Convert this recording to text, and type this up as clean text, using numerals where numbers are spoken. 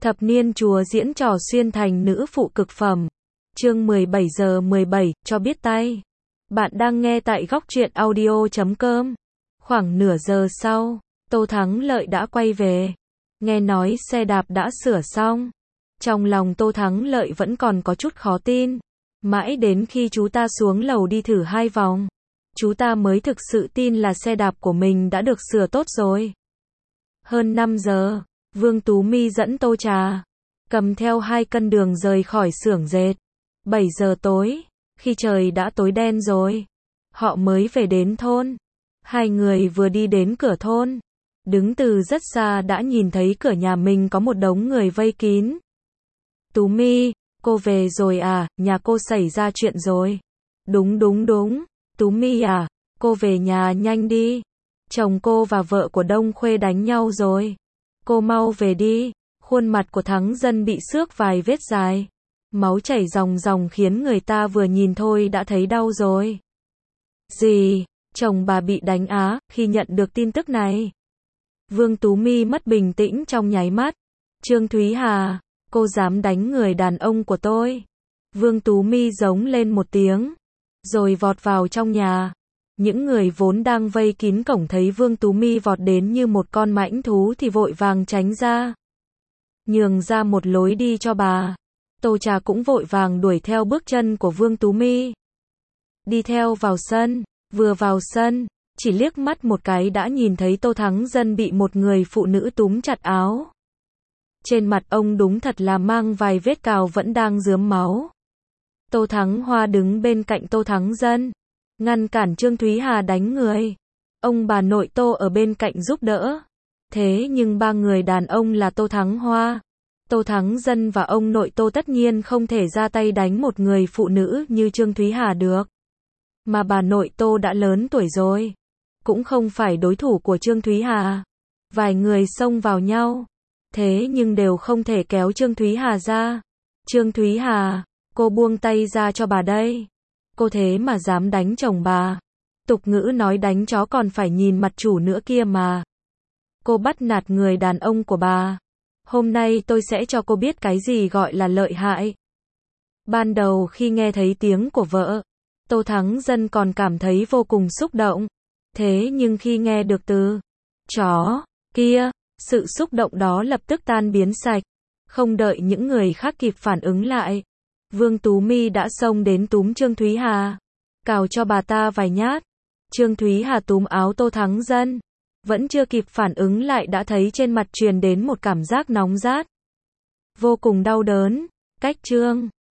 Thập niên chùa diễn trò xuyên thành nữ phụ cực phẩm. Chương 17 giờ 17, cho biết tay. Bạn đang nghe tại góc truyện audio.com. Khoảng nửa giờ sau, Tô Thắng Lợi đã quay về. Nghe nói xe đạp đã sửa xong. Trong lòng Tô Thắng Lợi vẫn còn có chút khó tin. Mãi đến khi chú ta xuống lầu đi thử 2 vòng, chú ta mới thực sự tin là xe đạp của mình đã được sửa tốt rồi. Hơn 5 giờ, Vương Tú My dẫn Tô Trà, cầm theo 2 cân đường rời khỏi xưởng dệt. 7 giờ tối, khi trời đã tối đen rồi, họ mới về đến thôn. Hai người vừa đi đến cửa thôn, đứng từ rất xa đã nhìn thấy cửa nhà mình có một đống người vây kín. Tú My, cô về rồi à, nhà cô xảy ra chuyện rồi. Đúng. Tú My à, cô về nhà nhanh đi. Chồng cô và vợ của Đông Khuê đánh nhau rồi. Cô mau về đi. Khuôn mặt của Thắng Dân bị xước vài vết dài. Máu chảy ròng ròng khiến người ta vừa nhìn thôi đã thấy đau rồi. Gì? Chồng bà bị đánh á? Khi nhận được tin tức này, Vương Tú My mất bình tĩnh trong nháy mắt. Trương Thúy Hà, cô dám đánh người đàn ông của tôi. Vương Tú My giống lên một tiếng, rồi vọt vào trong nhà. Những người vốn đang vây kín cổng thấy Vương Tú My vọt đến như một con mãnh thú thì vội vàng tránh ra, nhường ra một lối đi cho bà. Tô Trà cũng vội vàng đuổi theo bước chân của Vương Tú My, đi theo vào sân. Vừa vào sân, chỉ liếc mắt một cái đã nhìn thấy Tô Thắng Dân bị một người phụ nữ túm chặt áo. Trên mặt ông đúng thật là mang vài vết cào vẫn đang rướm máu. Tô Thắng Hoa đứng bên cạnh Tô Thắng Dân, ngăn cản Trương Thúy Hà đánh người. Ông bà nội Tô ở bên cạnh giúp đỡ. Thế nhưng 3 người đàn ông là Tô Thắng Hoa, Tô Thắng Dân và ông nội Tô tất nhiên không thể ra tay đánh một người phụ nữ như Trương Thúy Hà được. Mà bà nội Tô đã lớn tuổi rồi, cũng không phải đối thủ của Trương Thúy Hà. Vài người xông vào nhau, thế nhưng đều không thể kéo Trương Thúy Hà ra. Trương Thúy Hà, cô buông tay ra cho bà đây. Cô thế mà dám đánh chồng bà. Tục ngữ nói đánh chó còn phải nhìn mặt chủ nữa kia mà. Cô bắt nạt người đàn ông của bà. Hôm nay tôi sẽ cho cô biết cái gì gọi là lợi hại. Ban đầu khi nghe thấy tiếng của vợ, Tô Thắng Dân còn cảm thấy vô cùng xúc động. Thế nhưng khi nghe được từ chó kia, sự xúc động đó lập tức tan biến sạch. Không đợi những người khác kịp phản ứng lại, Vương Tú My đã xông đến túm Trương Thúy Hà, cào cho bà ta vài nhát. Trương Thúy Hà túm áo Tô Thắng Dân, vẫn chưa kịp phản ứng lại đã thấy trên mặt truyền đến một cảm giác nóng rát, vô cùng đau đớn. Cách Trương